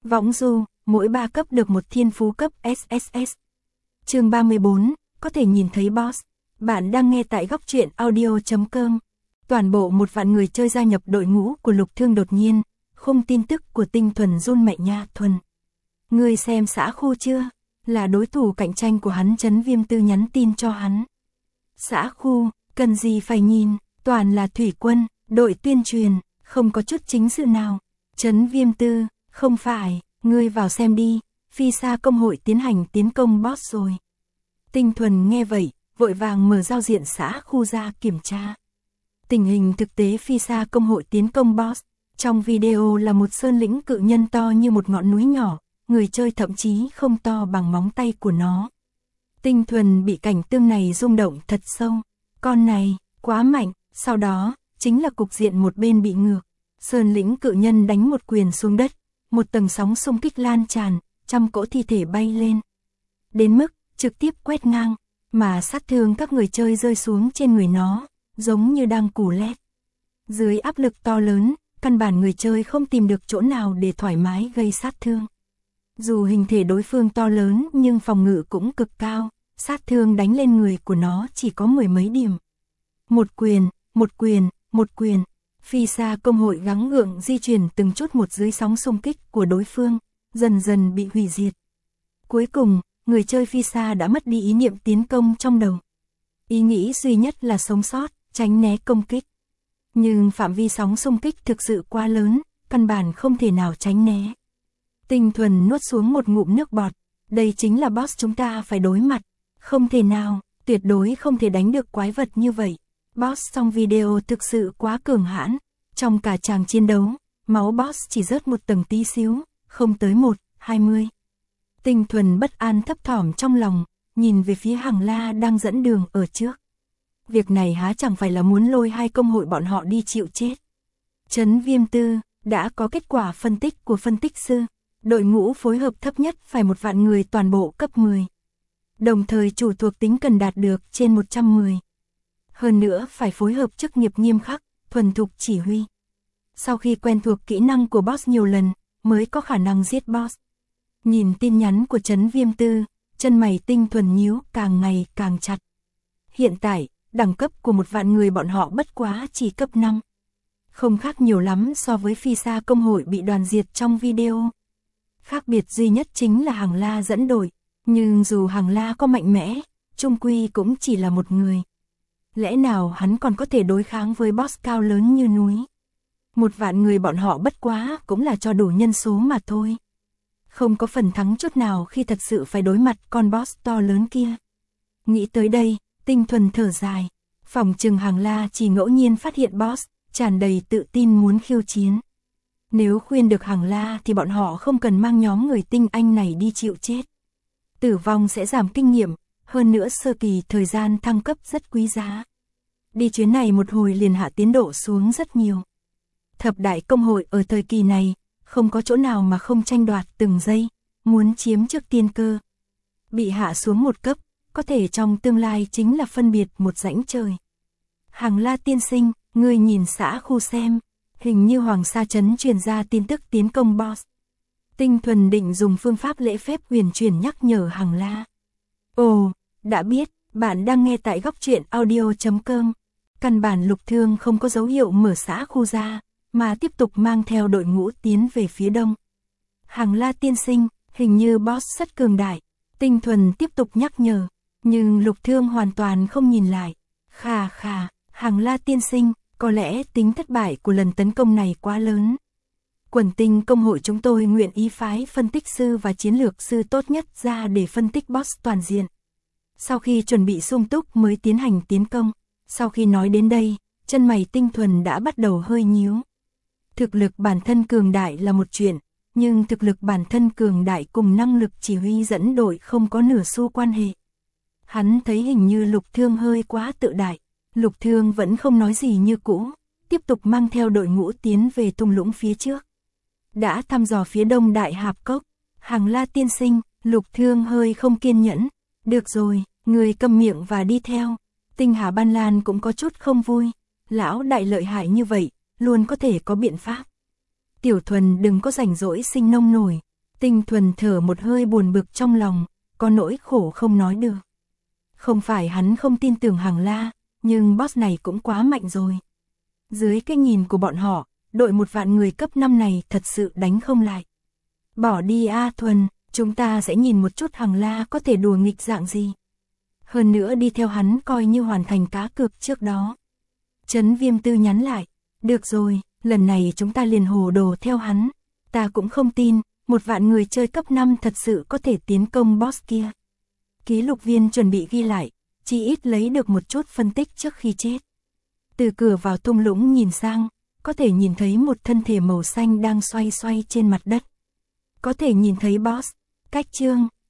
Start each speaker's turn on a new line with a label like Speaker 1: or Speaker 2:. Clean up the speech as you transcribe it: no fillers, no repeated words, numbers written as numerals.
Speaker 1: Võng du, mỗi 3 cấp được một thiên phú cấp SSS. Chương 34, có thể nhìn thấy boss. Bạn đang nghe tại góc truyện audio.com. Toàn bộ 1 vạn người chơi gia nhập đội ngũ của Lục Thương đột nhiên, khung tin tức của Tinh Thuần run mẹ nha Thuần. Ngươi xem xã khu chưa? Là đối thủ cạnh tranh của hắn. Trấn Viêm Tư nhắn tin cho hắn. Xã khu, cần gì phải nhìn, toàn là thủy quân, đội tuyên truyền, không có chút chính sự nào. Trấn Viêm Tư, không phải, ngươi vào xem đi, Phi Sa công hội tiến hành tiến công boss rồi. Tinh Thuần nghe vậy, vội vàng mở giao diện xã khu ra kiểm tra. Tình hình thực tế Phi Sa công hội tiến công boss, trong video là một sơn lĩnh cự nhân to như một ngọn núi nhỏ, người chơi thậm chí không to bằng móng tay của nó. Tinh Thuần bị cảnh tượng này rung động thật sâu, con này, quá mạnh, sau đó, chính là cục diện một bên bị ngược. Sơn lĩnh cự nhân đánh một quyền xuống đất, một tầng sóng xung kích lan tràn, trăm cỗ thi thể bay lên. Đến mức, trực tiếp quét ngang, mà sát thương các người chơi rơi xuống trên người nó, giống như đang củ lét. Dưới áp lực to lớn, căn bản người chơi không tìm được chỗ nào để thoải mái gây sát thương. Dù hình thể đối phương to lớn nhưng phòng ngự cũng cực cao, sát thương đánh lên người của nó chỉ có 10 mấy điểm. Một quyền, một quyền, một quyền. Phi Sa công hội gắng gượng di chuyển từng chút một dưới sóng xung kích của đối phương, dần dần bị hủy diệt. Cuối cùng, người chơi Phi Sa đã mất đi ý niệm tiến công trong đầu. Ý nghĩ duy nhất là sống sót, tránh né công kích. Nhưng phạm vi sóng xung kích thực sự quá lớn, căn bản không thể nào tránh né. Tinh Thuần nuốt xuống một ngụm nước bọt, đây chính là boss chúng ta phải đối mặt. Không thể nào, tuyệt đối không thể đánh được quái vật như vậy. Boss trong video thực sự quá cường hãn, trong cả tràng chiến đấu, máu boss chỉ rớt một tầng tí xíu, không tới 1-20. Tinh Thuần bất an thấp thỏm trong lòng, nhìn về phía Hằng La đang dẫn đường ở trước. Việc này há chẳng phải là muốn lôi hai công hội bọn họ đi chịu chết. Trấn Viêm Tư, đã có kết quả phân tích của phân tích sư, đội ngũ phối hợp thấp nhất phải 1 vạn người toàn bộ cấp 10. Đồng thời chủ thuộc tính cần đạt được trên 110. Hơn nữa phải phối hợp chức nghiệp nghiêm khắc, thuần thục chỉ huy. Sau khi quen thuộc kỹ năng của boss nhiều lần, mới có khả năng giết boss. Nhìn tin nhắn của Trấn Viêm Tư, chân mày Tinh Thuần nhíu càng ngày càng chặt. Hiện tại, đẳng cấp của 1 vạn người bọn họ bất quá chỉ cấp 5. Không khác nhiều lắm so với Phi Sa công hội bị đoàn diệt trong video. Khác biệt duy nhất chính là Hằng La dẫn đội, nhưng dù Hằng La có mạnh mẽ, chung quy cũng chỉ là một người. Lẽ nào hắn còn có thể đối kháng với boss cao lớn như núi? 1 vạn người bọn họ bất quá cũng là cho đủ nhân số mà thôi. Không có phần thắng chút nào khi thật sự phải đối mặt con boss to lớn kia. Nghĩ tới đây, Tinh Thuần thở dài. Phòng trừng Hằng La chỉ ngẫu nhiên phát hiện boss, tràn đầy tự tin muốn khiêu chiến. Nếu khuyên được Hằng La thì bọn họ không cần mang nhóm người tinh anh này đi chịu chết. Tử vong sẽ giảm kinh nghiệm, hơn nữa sơ kỳ thời gian thăng cấp rất quý giá. Đi chuyến này một hồi liền hạ tiến độ xuống rất nhiều. Thập đại công hội ở thời kỳ này, không có chỗ nào mà không tranh đoạt từng giây, muốn chiếm trước tiên cơ. Bị hạ xuống một cấp, có thể trong tương lai chính là phân biệt một rãnh trời. Hằng La tiên sinh, ngươi nhìn xã khu xem, hình như Hoàng Sa Trấn truyền ra tin tức tiến công boss. Tinh Thuần định dùng phương pháp lễ phép huyền chuyển nhắc nhở Hằng La. Ồ, đã biết, bạn đang nghe tại góc truyện audio.com. Căn bản Lục Thương không có dấu hiệu mở xã khu ra, mà tiếp tục mang theo đội ngũ tiến về phía đông. Hằng La tiên sinh, hình như boss rất cường đại. Tinh Thuần tiếp tục nhắc nhở, nhưng Lục Thương hoàn toàn không nhìn lại. Khà khà, Hằng La tiên sinh, có lẽ tính thất bại của lần tấn công này quá lớn. Quần tinh công hội chúng tôi nguyện ý phái phân tích sư và chiến lược sư tốt nhất ra để phân tích boss toàn diện. Sau khi chuẩn bị sung túc mới tiến hành tiến công. Sau khi nói đến đây, chân mày Tinh Thuần đã bắt đầu hơi nhíu. Thực lực bản thân cường đại là một chuyện, nhưng thực lực bản thân cường đại cùng năng lực chỉ huy dẫn đội không có nửa xu quan hệ. Hắn thấy hình như Lục Thương hơi quá tự đại. Lục Thương vẫn không nói gì như cũ, tiếp tục mang theo đội ngũ tiến về thung lũng phía trước. Đã thăm dò phía đông Đại Hạp Cốc, Hằng La tiên sinh, Lục Thương hơi không kiên nhẫn. Được rồi, người câm miệng và đi theo. Tinh Hà Ban Lan cũng có chút không vui. Lão đại lợi hại như vậy, luôn có thể có biện pháp. Tiểu Thuần đừng có rảnh rỗi sinh nông nổi, Tinh Thuần thở một hơi buồn bực trong lòng, có nỗi khổ không nói được. Không phải hắn không tin tưởng Hàng La, nhưng boss này cũng quá mạnh rồi. Dưới cái nhìn của bọn họ, đội 1 vạn người cấp 5 này thật sự đánh không lại. Bỏ đi A Thuần, chúng ta sẽ nhìn một chút Hàng La có thể đùa nghịch dạng gì. Hơn nữa đi theo hắn coi như hoàn thành cá cược trước đó. Trấn Viêm Tư nhắn lại, được rồi, lần này chúng ta liền hồ đồ theo hắn. Ta cũng không tin, 1 vạn người chơi cấp 5 thật sự có thể tiến công boss kia. Ký lục viên chuẩn bị ghi lại, chỉ ít lấy được một chút phân tích trước khi chết. Từ cửa vào thung lũng nhìn sang, có thể nhìn thấy một thân thể màu xanh đang xoay xoay trên mặt đất. Có thể nhìn thấy boss, cách chương.